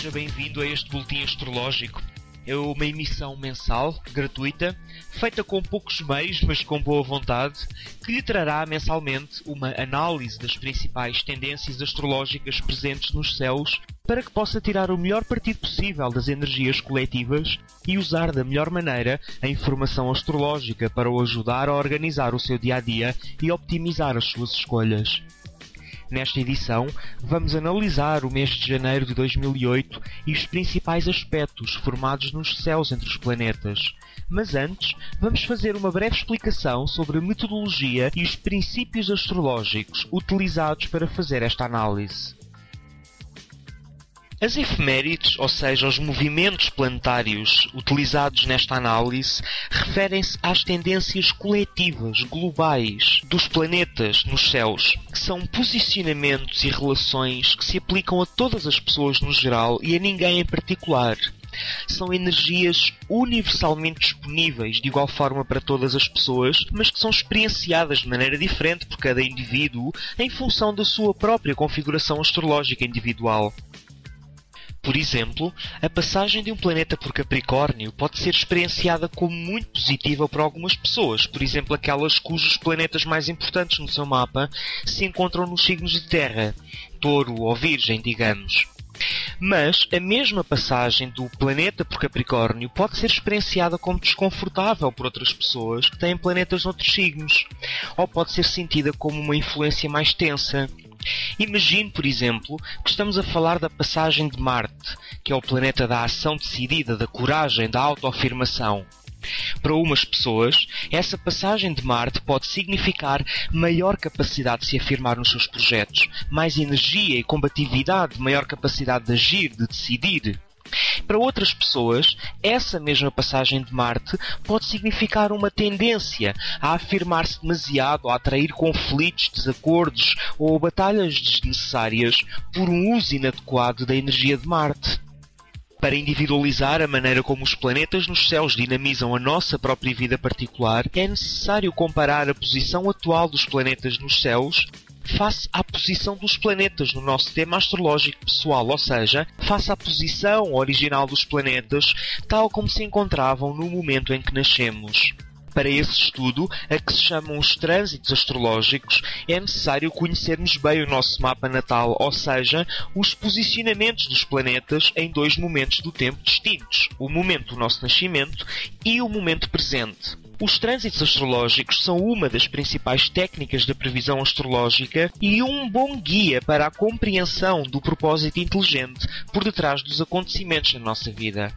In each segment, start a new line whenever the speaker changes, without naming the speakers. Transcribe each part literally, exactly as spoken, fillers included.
seja bem-vindo a este boletim astrológico. É uma emissão mensal, gratuita, feita com poucos meios, mas com boa vontade, que lhe trará mensalmente uma análise das principais tendências astrológicas presentes nos céus, para que possa tirar o melhor partido possível das energias coletivas e usar da melhor maneira a informação astrológica para o ajudar a organizar o seu dia-a-dia e optimizar as suas escolhas. Nesta edição, vamos analisar o mês de janeiro de dois mil e oito e os principais aspectos formados nos céus entre os planetas. Mas antes, vamos fazer uma breve explicação sobre a metodologia e os princípios astrológicos utilizados para fazer esta análise. As efemérides, ou seja, os movimentos planetários utilizados nesta análise, referem-se às tendências coletivas, globais, dos planetas nos céus, que são posicionamentos e relações que se aplicam a todas as pessoas no geral e a ninguém em particular. São energias universalmente disponíveis, de igual forma para todas as pessoas, mas que são experienciadas de maneira diferente por cada indivíduo em função da sua própria configuração astrológica individual. Por exemplo, a passagem de um planeta por Capricórnio pode ser experienciada como muito positiva por algumas pessoas, por exemplo, aquelas cujos planetas mais importantes no seu mapa se encontram nos signos de Terra, Touro ou Virgem, digamos. Mas a mesma passagem do planeta por Capricórnio pode ser experienciada como desconfortável por outras pessoas que têm planetas noutros signos, ou pode ser sentida como uma influência mais tensa. Imagine, por exemplo, que estamos a falar da passagem de Marte, que é o planeta da ação decidida, da coragem, da autoafirmação. Para umas pessoas, essa passagem de Marte pode significar maior capacidade de se afirmar nos seus projetos, mais energia e combatividade, maior capacidade de agir, de decidir. Para outras pessoas, essa mesma passagem de Marte pode significar uma tendência a afirmar-se demasiado, a atrair conflitos, desacordos ou batalhas desnecessárias por um uso inadequado da energia de Marte. Para individualizar a maneira como os planetas nos céus dinamizam a nossa própria vida particular, é necessário comparar a posição atual dos planetas nos céus face à posição dos planetas no nosso tema astrológico pessoal, ou seja, face à posição original dos planetas, tal como se encontravam no momento em que nascemos. Para esse estudo, a que se chamam os trânsitos astrológicos, é necessário conhecermos bem o nosso mapa natal, ou seja, os posicionamentos dos planetas em dois momentos do tempo distintos, o momento do nosso nascimento e o momento presente. Os trânsitos astrológicos são uma das principais técnicas da previsão astrológica e um bom guia para a compreensão do propósito inteligente por detrás dos acontecimentos na nossa vida.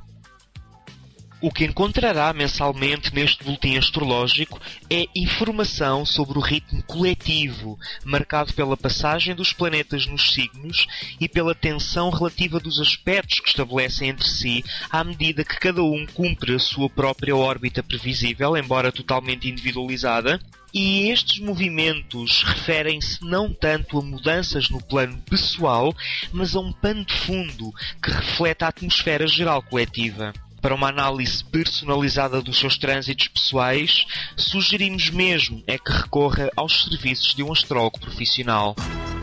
O que encontrará mensalmente neste boletim astrológico é informação sobre o ritmo coletivo, marcado pela passagem dos planetas nos signos e pela tensão relativa dos aspectos que estabelecem entre si à medida que cada um cumpre a sua própria órbita previsível, embora totalmente individualizada. E estes movimentos referem-se não tanto a mudanças no plano pessoal, mas a um pano de fundo que reflete a atmosfera geral coletiva. Para uma análise personalizada dos seus trânsitos pessoais, sugerimos mesmo é que recorra aos serviços de um astrólogo profissional.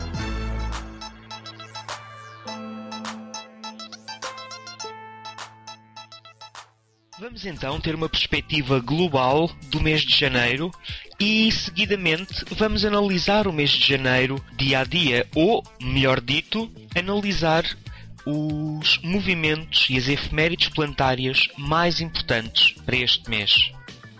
Vamos então ter uma perspectiva global do mês de janeiro e, seguidamente, vamos analisar o mês de janeiro dia a dia, ou, melhor dito, analisar os movimentos e as efemérides planetárias mais importantes para este mês.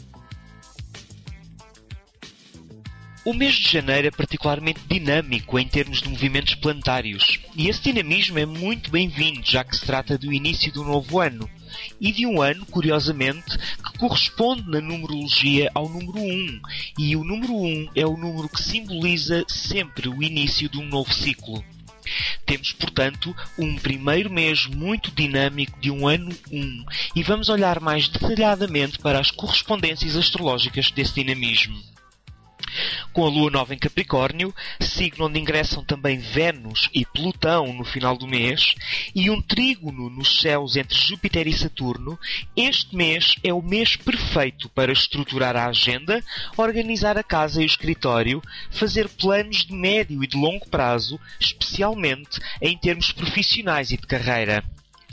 O mês de janeiro é particularmente dinâmico em termos de movimentos planetários, e esse dinamismo é muito bem-vindo, já que se trata do início de um novo ano, e de um ano, curiosamente, que corresponde na numerologia ao número um, e o número um é o número que simboliza sempre o início de um novo ciclo. Temos, portanto, um primeiro mês muito dinâmico de um ano um, e vamos olhar mais detalhadamente para as correspondências astrológicas desse dinamismo. Com a Lua nova em Capricórnio, signo onde ingressam também Vênus e Plutão no final do mês, e um trígono nos céus entre Júpiter e Saturno, este mês é o mês perfeito para estruturar a agenda, organizar a casa e o escritório, fazer planos de médio e de longo prazo, especialmente em termos profissionais e de carreira.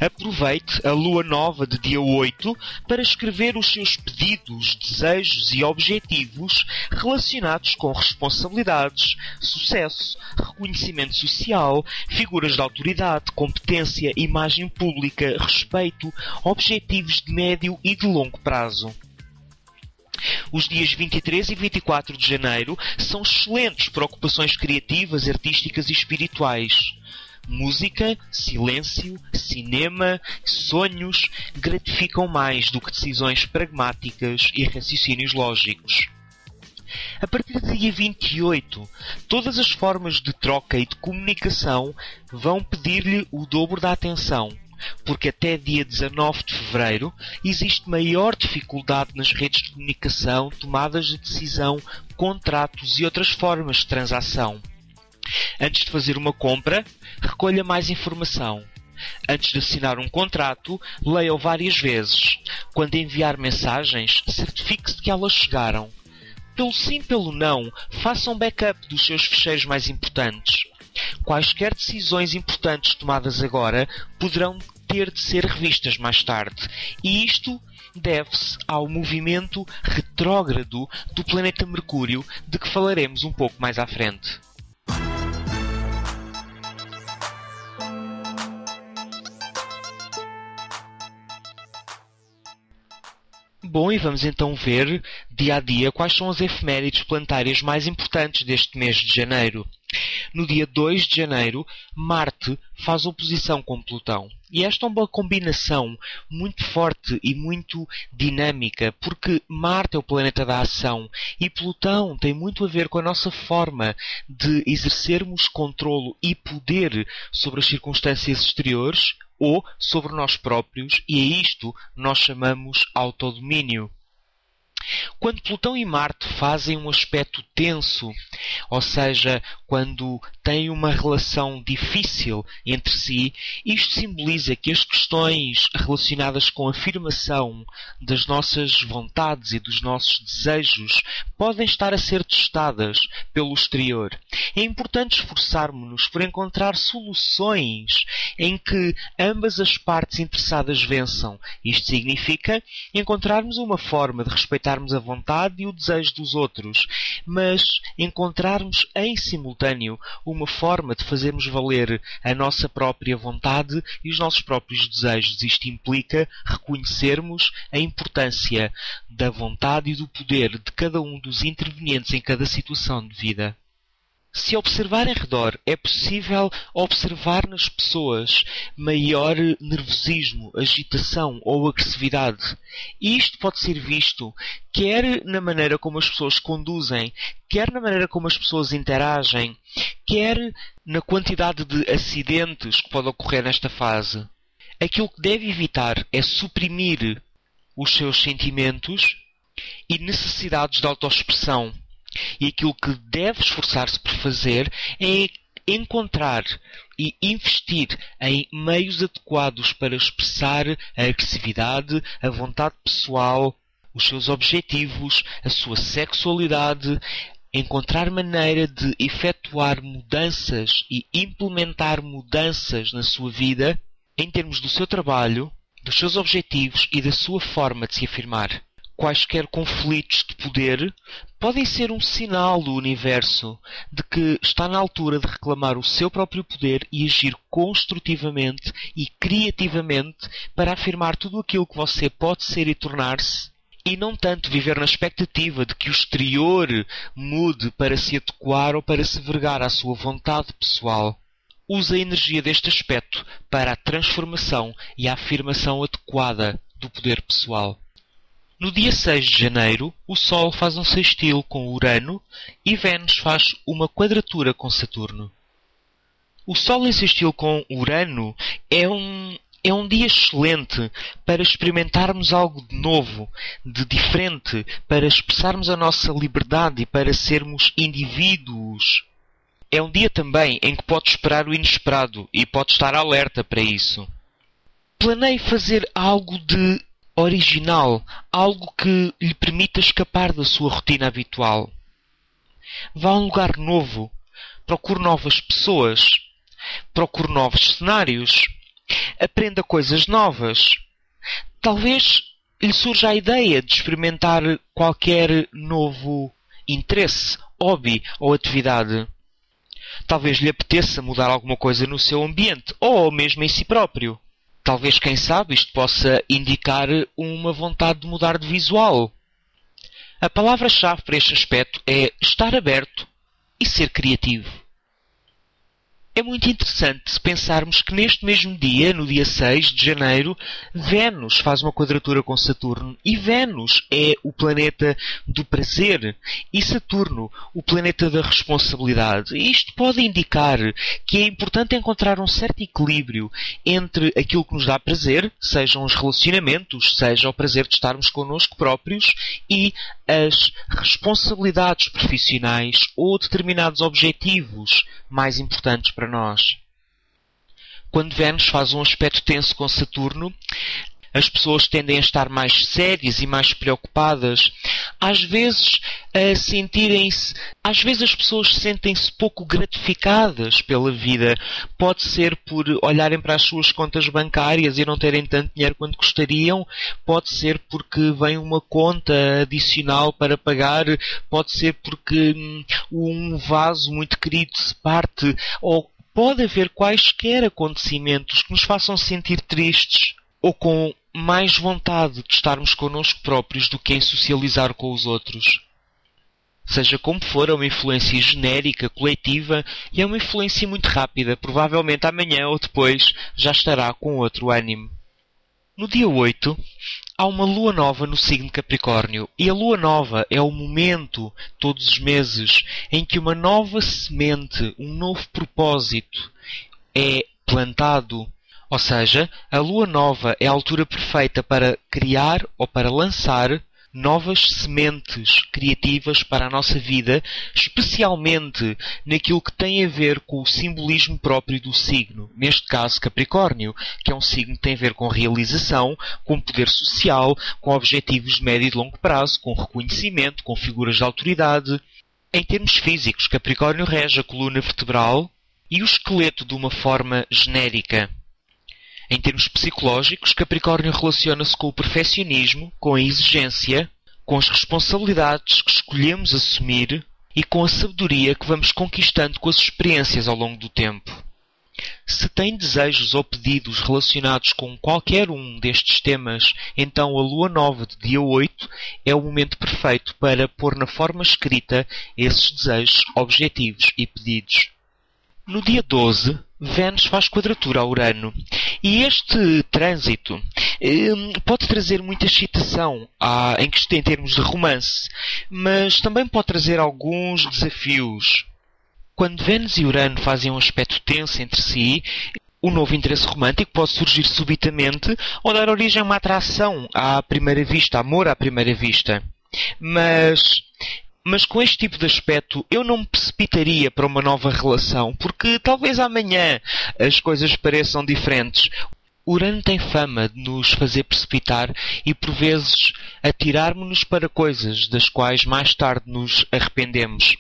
Aproveite a lua nova de dia oito para escrever os seus pedidos, desejos e objetivos relacionados com responsabilidades, sucesso, reconhecimento social, figuras de autoridade, competência, imagem pública, respeito, objetivos de médio e de longo prazo. Os dias vinte e três e vinte e quatro de janeiro são excelentes para ocupações criativas, artísticas e espirituais. Música, silêncio, cinema, sonhos gratificam mais do que decisões pragmáticas e raciocínios lógicos. A partir do dia vinte e oito, todas as formas de troca e de comunicação vão pedir-lhe o dobro da atenção, porque até dia dezanove de fevereiro existe maior dificuldade nas redes de comunicação, tomadas de decisão, contratos e outras formas de transação. Antes de fazer uma compra, recolha mais informação. Antes de assinar um contrato, leia-o várias vezes. Quando enviar mensagens, certifique-se de que elas chegaram. Pelo sim, pelo não, faça um backup dos seus ficheiros mais importantes. Quaisquer decisões importantes tomadas agora poderão ter de ser revistas mais tarde. E isto deve-se ao movimento retrógrado do planeta Mercúrio, de que falaremos um pouco mais à frente. Bom, e vamos então ver, dia a dia, quais são as efemérides planetárias mais importantes deste mês de janeiro. No dia dois de janeiro, Marte faz oposição com Plutão. E esta é uma combinação muito forte e muito dinâmica, porque Marte é o planeta da ação e Plutão tem muito a ver com a nossa forma de exercermos controlo e poder sobre as circunstâncias exteriores ou sobre nós próprios, e a isto nós chamamos autodomínio. Quando Plutão e Marte fazem um aspecto tenso, ou seja, quando têm uma relação difícil entre si, isto simboliza que as questões relacionadas com a afirmação das nossas vontades e dos nossos desejos podem estar a ser testadas pelo exterior. É importante esforçarmos-nos por encontrar soluções em que ambas as partes interessadas vençam. Isto significa encontrarmos uma forma de respeitarmos a vontade e o desejo dos outros, mas encontrarmos em simultâneo uma forma de fazermos valer a nossa própria vontade e os nossos próprios desejos. Isto implica reconhecermos a importância da vontade e do poder de cada um dos intervenientes em cada situação de vida. Se observar em redor, é possível observar nas pessoas maior nervosismo, agitação ou agressividade. E isto pode ser visto quer na maneira como as pessoas conduzem, quer na maneira como as pessoas interagem, quer na quantidade de acidentes que pode ocorrer nesta fase. Aquilo que deve evitar é suprimir os seus sentimentos e necessidades de autoexpressão. E aquilo que deve esforçar-se por fazer é encontrar e investir em meios adequados para expressar a agressividade, a vontade pessoal, os seus objetivos, a sua sexualidade, encontrar maneira de efetuar mudanças e implementar mudanças na sua vida em termos do seu trabalho, dos seus objetivos e da sua forma de se afirmar. Quaisquer conflitos de poder podem ser um sinal do universo de que está na altura de reclamar o seu próprio poder e agir construtivamente e criativamente para afirmar tudo aquilo que você pode ser e tornar-se, e não tanto viver na expectativa de que o exterior mude para se adequar ou para se vergar à sua vontade pessoal. Use a energia deste aspecto para a transformação e a afirmação adequada do poder pessoal. No dia seis de janeiro, o Sol faz um sextil com Urano e Vênus faz uma quadratura com Saturno. O Sol em sextil com Urano é um, é um dia excelente para experimentarmos algo de novo, de diferente, para expressarmos a nossa liberdade e para sermos indivíduos. É um dia também em que pode esperar o inesperado e pode estar alerta para isso. Planeie fazer algo de original, algo que lhe permita escapar da sua rotina habitual. Vá a um lugar novo, procure novas pessoas, procure novos cenários, Aprenda coisas novas. Talvez lhe surja a ideia de experimentar qualquer novo interesse, hobby ou atividade. Talvez lhe apeteça mudar alguma coisa no seu ambiente ou mesmo em si próprio. Talvez, quem sabe, isto possa indicar uma vontade de mudar de visual. A palavra-chave para este aspecto é estar aberto e ser criativo. É muito interessante pensarmos que neste mesmo dia, no dia seis de janeiro, Vênus faz uma quadratura com Saturno. E Vênus é o planeta do prazer e Saturno o planeta da responsabilidade. E isto pode indicar que é importante encontrar um certo equilíbrio entre aquilo que nos dá prazer, sejam os relacionamentos, seja o prazer de estarmos connosco próprios, e as responsabilidades profissionais ou determinados objetivos mais importantes para nós. Quando Vênus faz um aspecto tenso com Saturno, as pessoas tendem a estar mais sérias e mais preocupadas. Às vezes, a sentirem-se... Às vezes as pessoas sentem-se pouco gratificadas pela vida. Pode ser por olharem para as suas contas bancárias e não terem tanto dinheiro quanto gostariam. Pode ser porque vem uma conta adicional para pagar. Pode ser porque hum, um vaso muito querido se parte. Ou pode haver quaisquer acontecimentos que nos façam sentir tristes ou com mais vontade de estarmos connosco próprios do que em socializar com os outros. Seja como for, é uma influência genérica, coletiva, e é uma influência muito rápida. Provavelmente amanhã ou depois já estará com outro ânimo. No dia oito, há uma lua nova no signo de Capricórnio. E a lua nova é o momento, todos os meses, em que uma nova semente, um novo propósito é plantado. Ou seja, a lua nova é a altura perfeita para criar ou para lançar novas sementes criativas para a nossa vida, especialmente naquilo que tem a ver com o simbolismo próprio do signo. Neste caso, Capricórnio, que é um signo que tem a ver com realização, com poder social, com objetivos de médio e de longo prazo, com reconhecimento, com figuras de autoridade. Em termos físicos, Capricórnio rege a coluna vertebral e o esqueleto de uma forma genérica. Em termos psicológicos, Capricórnio relaciona-se com o perfeccionismo, com a exigência, com as responsabilidades que escolhemos assumir e com a sabedoria que vamos conquistando com as experiências ao longo do tempo. Se tem desejos ou pedidos relacionados com qualquer um destes temas, então a lua nova de dia oito é o momento perfeito para pôr na forma escrita esses desejos, objetivos e pedidos. No dia doze, Vênus faz quadratura a Urano. E este trânsito eh, pode trazer muita excitação ah, em, em termos de romance, mas também pode trazer alguns desafios. Quando Vênus e Urano fazem um aspecto tenso entre si, o novo interesse romântico pode surgir subitamente ou dar origem a uma atração à primeira vista, amor à primeira vista. Mas... Mas com este tipo de aspecto eu não me precipitaria para uma nova relação, porque talvez amanhã as coisas pareçam diferentes. Urano tem fama de nos fazer precipitar e por vezes atirar-nos para coisas das quais mais tarde nos arrependemos.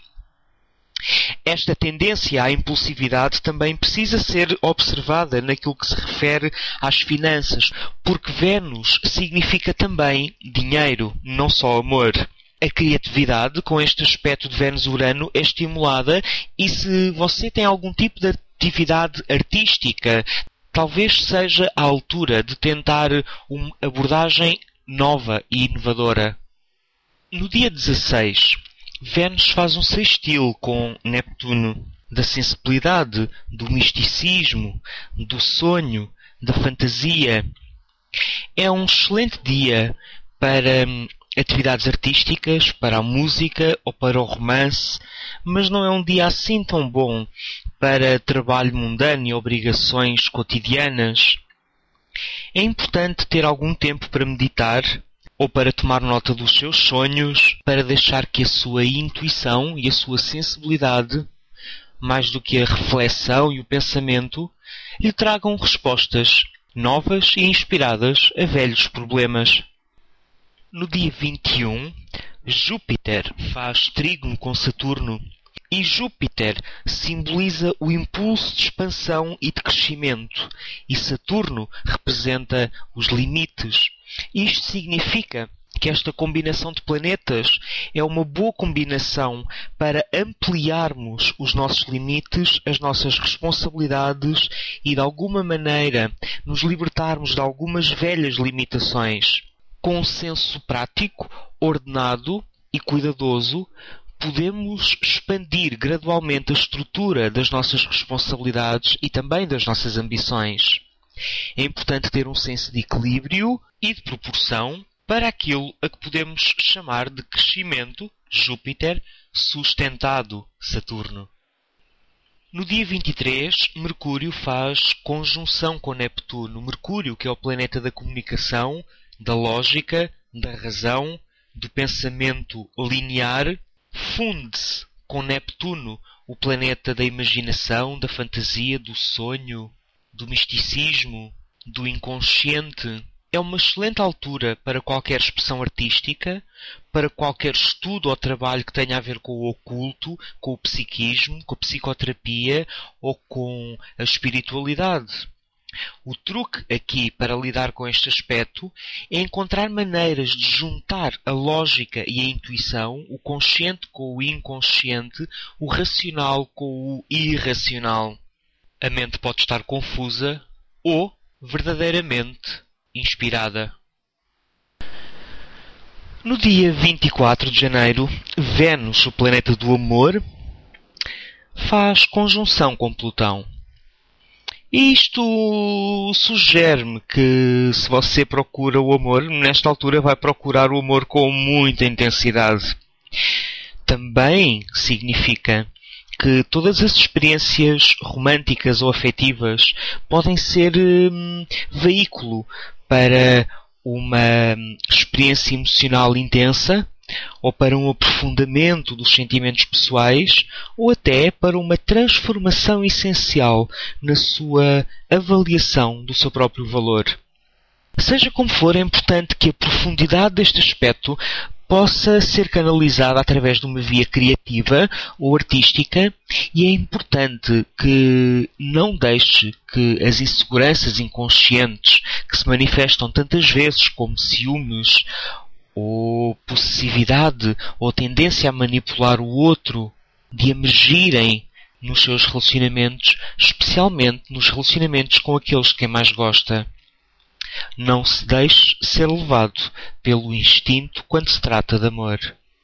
Esta tendência à impulsividade também precisa ser observada naquilo que se refere às finanças, porque Vênus significa também dinheiro, não só amor. A criatividade, com este aspecto de Vênus-Urano, é estimulada e se você tem algum tipo de atividade artística, talvez seja a altura de tentar uma abordagem nova e inovadora. No dia dezasseis, Vênus faz um sextil com Neptuno, da sensibilidade, do misticismo, do sonho, da fantasia. É um excelente dia para atividades artísticas, para a música ou para o romance, mas não é um dia assim tão bom para trabalho mundano e obrigações cotidianas. É importante ter algum tempo para meditar ou para tomar nota dos seus sonhos, para deixar que a sua intuição e a sua sensibilidade, mais do que a reflexão e o pensamento, lhe tragam respostas novas e inspiradas a velhos problemas. No dia vinte e um, Júpiter faz trígono com Saturno E Júpiter simboliza o impulso de expansão e de crescimento, e Saturno representa os limites. Isto significa que esta combinação de planetas é uma boa combinação para ampliarmos os nossos limites, as nossas responsabilidades e, de alguma maneira, nos libertarmos de algumas velhas limitações. Com um senso prático, ordenado e cuidadoso, podemos expandir gradualmente a estrutura das nossas responsabilidades e também das nossas ambições. É importante ter um senso de equilíbrio e de proporção para aquilo a que podemos chamar de crescimento, Júpiter, sustentado, Saturno. No dia vinte e três, Mercúrio faz conjunção com Neptuno. Mercúrio, que é o planeta da comunicação, da lógica, da razão, do pensamento linear, funde-se com Neptuno, o planeta da imaginação, da fantasia, do sonho, do misticismo, do inconsciente. É uma excelente altura para qualquer expressão artística, para qualquer estudo ou trabalho que tenha a ver com o oculto, com o psiquismo, com a psicoterapia ou com a espiritualidade. O truque aqui para lidar com este aspecto é encontrar maneiras de juntar a lógica e a intuição, o consciente com o inconsciente, o racional com o irracional. A mente pode estar confusa ou verdadeiramente inspirada. No dia vinte e quatro de janeiro, Vênus, o planeta do amor, faz conjunção com Plutão. Isto sugere-me que, se você procura o amor, nesta altura vai procurar o amor com muita intensidade. Também significa que todas as experiências românticas ou afetivas podem ser hum, veículo para uma experiência emocional intensa, ou para um aprofundamento dos sentimentos pessoais, ou até para uma transformação essencial na sua avaliação do seu próprio valor. Seja como for, é importante que a profundidade deste aspecto possa ser canalizada através de uma via criativa ou artística, e é importante que não deixe que as inseguranças inconscientes que se manifestam tantas vezes como ciúmes, ou possessividade, ou tendência a manipular o outro, de emergirem nos seus relacionamentos, especialmente nos relacionamentos com aqueles de quem mais gosta. Não se deixe ser levado pelo instinto quando se trata de amor.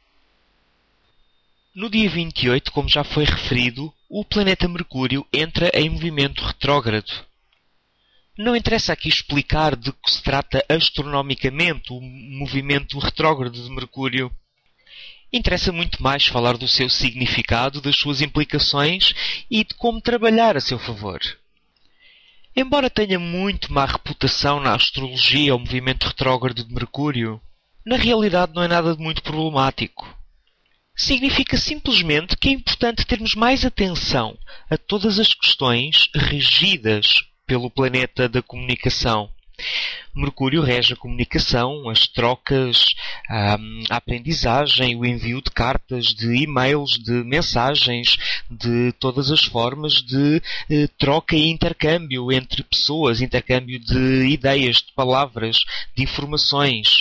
No dia vinte e oito, como já foi referido, o planeta Mercúrio entra em movimento retrógrado. Não interessa aqui explicar de que se trata astronomicamente o movimento retrógrado de Mercúrio. Interessa muito mais falar do seu significado, das suas implicações e de como trabalhar a seu favor. Embora tenha muito má reputação na astrologia o movimento retrógrado de Mercúrio, na realidade não é nada de muito problemático. Significa simplesmente que é importante termos mais atenção a todas as questões regidas pelo planeta da comunicação. Mercúrio rege a comunicação, as trocas, a aprendizagem, o envio de cartas, de e-mails, de mensagens, de todas as formas de eh, troca e intercâmbio entre pessoas, intercâmbio de ideias, de palavras, de informações.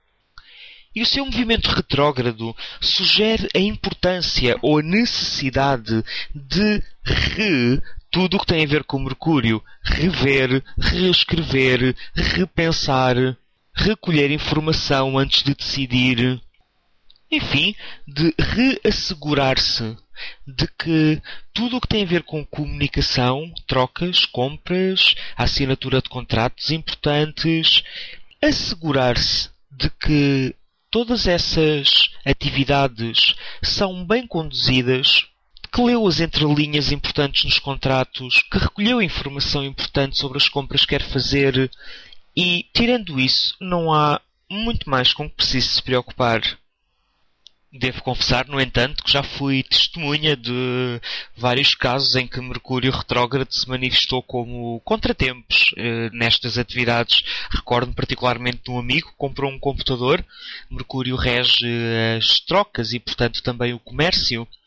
E o seu movimento retrógrado sugere a importância ou a necessidade de re tudo o que tem a ver com Mercúrio, rever, reescrever, repensar, recolher informação antes de decidir. Enfim, de reassegurar-se de que tudo o que tem a ver com comunicação, trocas, compras, assinatura de contratos importantes, assegurar-se de que todas essas atividades são bem conduzidas, que leu as entrelinhas importantes nos contratos, que recolheu informação importante sobre as compras que quer fazer e, tirando isso, não há muito mais com que precise se preocupar. Devo confessar, no entanto, que já fui testemunha de vários casos em que Mercúrio retrógrado se manifestou como contratempos eh, nestas atividades. Recordo-me particularmente de um amigo que comprou um computador. Mercúrio rege as trocas e, portanto, também o comércio.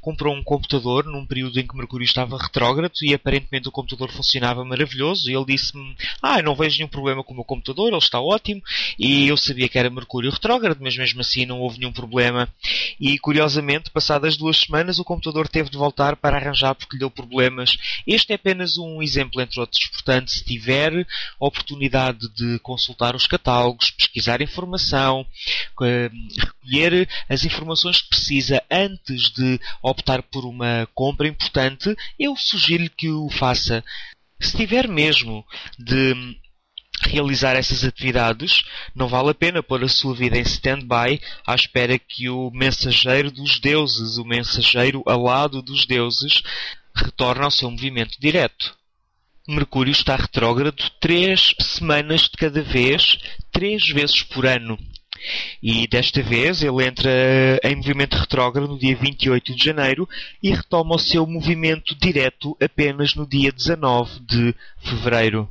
comprou um computador num período em que Mercúrio estava retrógrado e aparentemente o computador funcionava maravilhoso. E ele disse-me: ah, eu não vejo nenhum problema com o meu computador, ele está ótimo. E eu sabia que era Mercúrio retrógrado, mas mesmo assim não houve nenhum problema. E curiosamente, passadas duas semanas, o computador teve de voltar para arranjar porque lhe deu problemas. Este é apenas um exemplo entre outros. Portanto, se tiver a oportunidade de consultar os catálogos, pesquisar informação, recolher as informações que precisa antes de optar por uma compra importante, eu sugiro-lhe que o faça. Se tiver mesmo de realizar essas atividades, não vale a pena pôr a sua vida em stand-by à espera que o mensageiro dos deuses, o mensageiro alado dos deuses, retorne ao seu movimento direto. Mercúrio está retrógrado três semanas de cada vez, três vezes por ano. E desta vez ele entra em movimento retrógrado no dia vinte e oito de janeiro e retoma o seu movimento direto apenas no dia dezanove de fevereiro.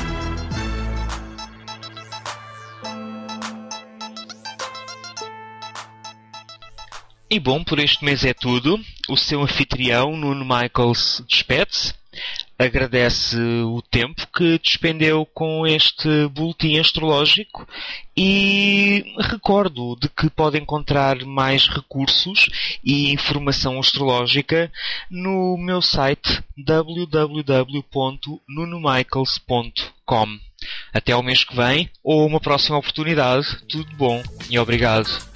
E bom, por este mês é tudo. O seu anfitrião, Nuno Michaels, despede-se. Agradece o tempo que despendeu com este boletim astrológico e recordo de que pode encontrar mais recursos e informação astrológica no meu site w w w ponto nuno michaels ponto com. Até ao mês que vem ou uma próxima oportunidade. Tudo bom e obrigado.